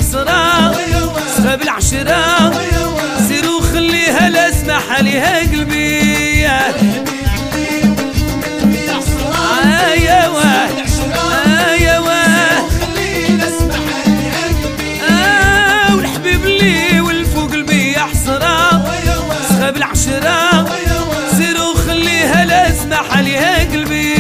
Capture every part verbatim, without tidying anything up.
حسرة سخاب العشرة سير وخليها لا اسمح عليها قلبي ايوا ايوا اه والحبيب اللي والفوق قلبي يا حسرة سخاب العشرة سير وخليها لا اسمح عليها قلبي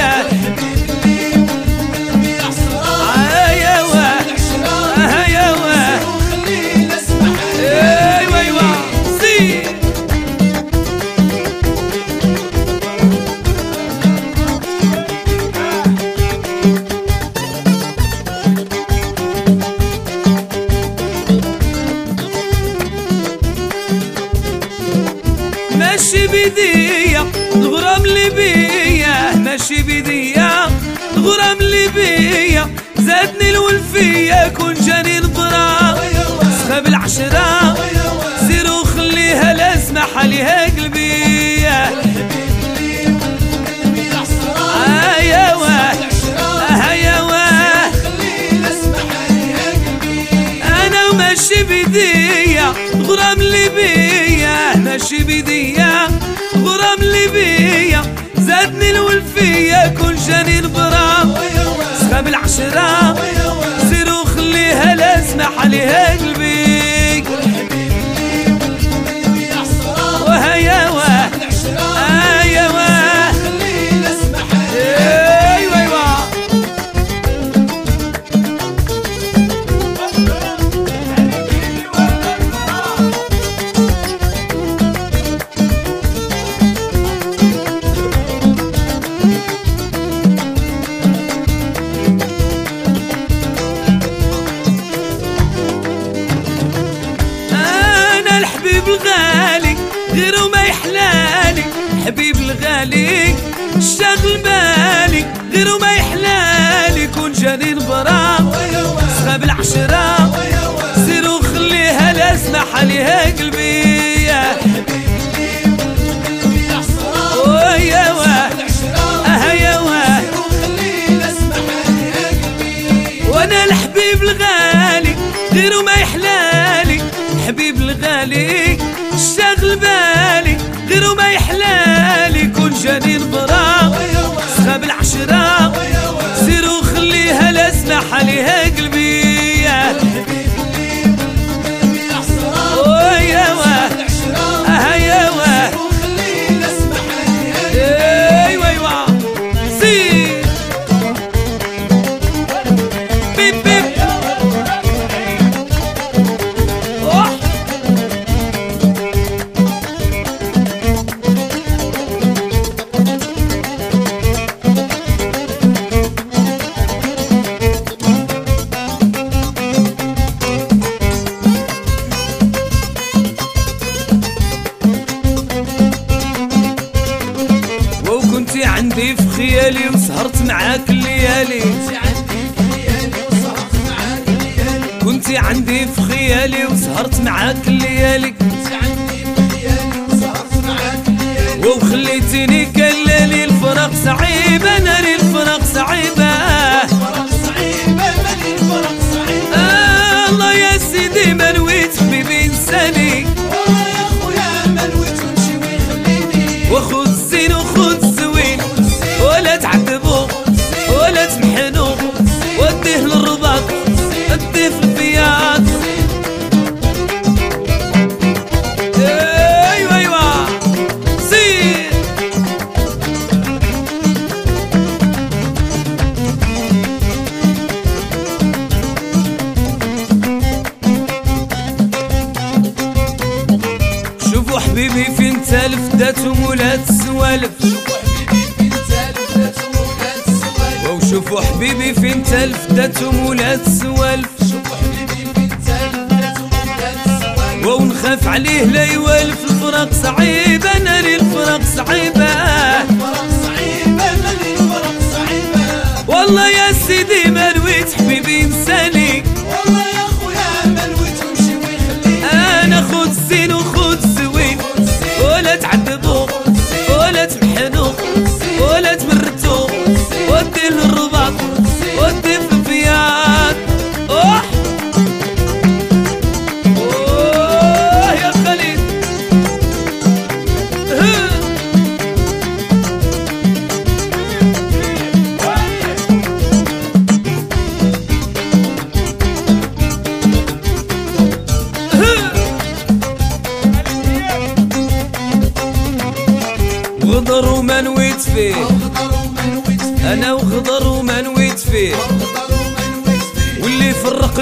ماشي بيديا الغرام اللي بيا ماشي بيديا الغرام اللي بيا زادني الولفية كون جاني نظرة سخاب العشرة سير وخليها لا اسمح عليها قلبي ايوا ايوا انا وماشي بيديا الغرام اللي بيا ماشي بيديا غرام اللي بيا زادني الولفية كل جاني نبرة سخاب العشرة سير وخليها لا اسمح عليها قلبي وهيا ايوا الحبيب الغالي غيره ما يحلالي حبيب الغالي شاغل بالي غيره ما يحلالي كون جاني نبرة سخاب العشرة سير وخليها لا اسمح عليها قلبي وانا الحبيب الغالي غيره ما يحلالي حبيب الغالي شاغل بالي غيره ما يحلالي كون جاني نبرة سخاب العشرة سير وخليها لا اسمح عليها قلبي كنتي عندي في خيالي وسهرت معاك الليالي كنتي عندي في خيالي وسهرت معاك الليالي وخليتيني كلالي الفراق صعيبة ناري الفراق صعيبة آه الله يا سيدي ما نويت حبيبي انساني وخذ الزين وخذ الزوين ولا تعذبو ولا تمحنو وديه للرباط وديه في البياض ايوا ايوا سير شوفوا حبيبي فين تالف داتهم ولاد السوالف وشوفوا حبيبي فين تالف داتهم ولاد السوالف ونخاف عليه لا يوالف الفراق صعيبة ناري الفراق صعيبة والله يا سيدي ما نويت حبيبي انساني والله يا خويا ما نويت نمشي ويخليني انا خذ الزين وخذ الزوين ولا تعذبو ولا تمحنو ولا تمرتو وديه للرباط وديه في البياض اوح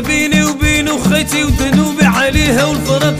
بيني وبين خيتي وذنوبي عليها والفرق